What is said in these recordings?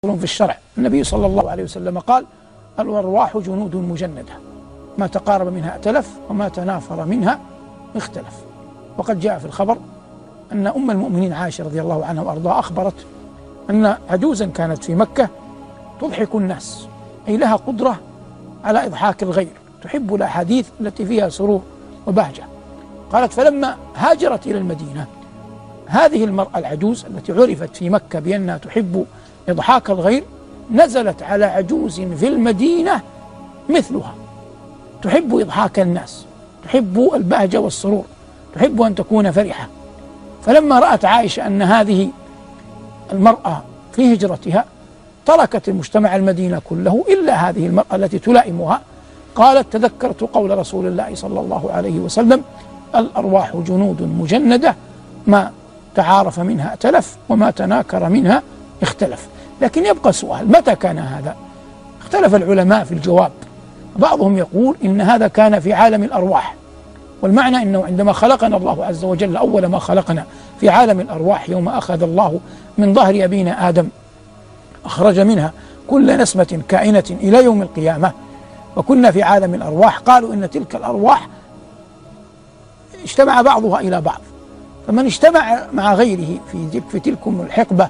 في الشرع. النبي صلى الله عليه وسلم قال: الأرواح جنود مجندة، ما تقارب منها ائتلف وما تنافر منها اختلف. وقد جاء في الخبر أن أم المؤمنين عائشة رضي الله عنها وأرضاها أخبرت أن عجوزا كانت في مكة تضحك الناس، أي لها قدرة على إضحاك الغير، تحب الأحاديث التي فيها سرور وبهجة. قالت: فلما هاجرت إلى المدينة هذه المرأة العجوز التي عرفت في مكة بأنها تحب إضحاك الغير نزلت على عجوز في المدينة مثلها تحب إضحاك الناس، تحب البهجة والسرور، تحب أن تكون فرحة. فلما رأت عائشة أن هذه المرأة في هجرتها تركت المجتمع المدينة كله إلا هذه المرأة التي تلائمها، قالت: تذكرت قول رسول الله صلى الله عليه وسلم: الأرواح جنود مجندة، ما تعارف منها ائتلف وما تناكر منها اختلف. لكن يبقى سؤال: متى كان هذا؟ اختلف العلماء في الجواب. بعضهم يقول إن هذا كان في عالم الأرواح، والمعنى أنه عندما خلقنا الله عز وجل أول ما خلقنا في عالم الأرواح يوم أخذ الله من ظهر أبينا آدم أخرج منها كل نسمة كائنة إلى يوم القيامة، وكنا في عالم الأرواح. قالوا إن تلك الأرواح اجتمع بعضها إلى بعض، فمن اجتمع مع غيره في تلكم الحقبة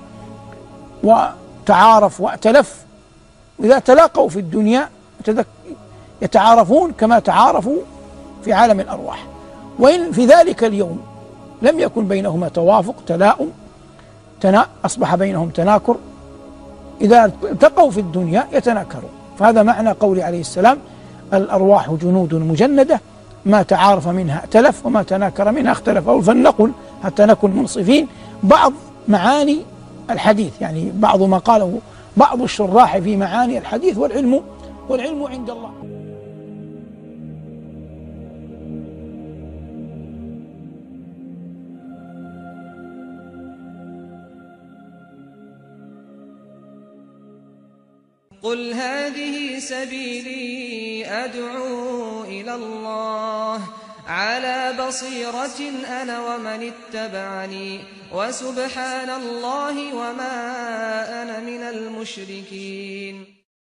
وتعارف وائتلف، إذا تلاقوا في الدنيا يتعارفون كما تعارفوا في عالم الأرواح. وإن في ذلك اليوم لم يكن بينهما توافق تلاؤم أصبح بينهم تناكر، إذا التقوا في الدنيا يتناكرون. فهذا معنى قول عليه السلام: الأرواح جنود مجندة، ما تعارف منها ائتلف وما تناكر منها اختلف. أو فلنقل حتى نكون منصفين بعض معاني الحديث، يعني بعض ما قاله بعض الشراح في معاني الحديث، والعلم عند الله. قل هذه سبيلي أدعو إلى الله على بصيرة أنا ومن اتبعني وسبحان الله وما أنا من المشركين.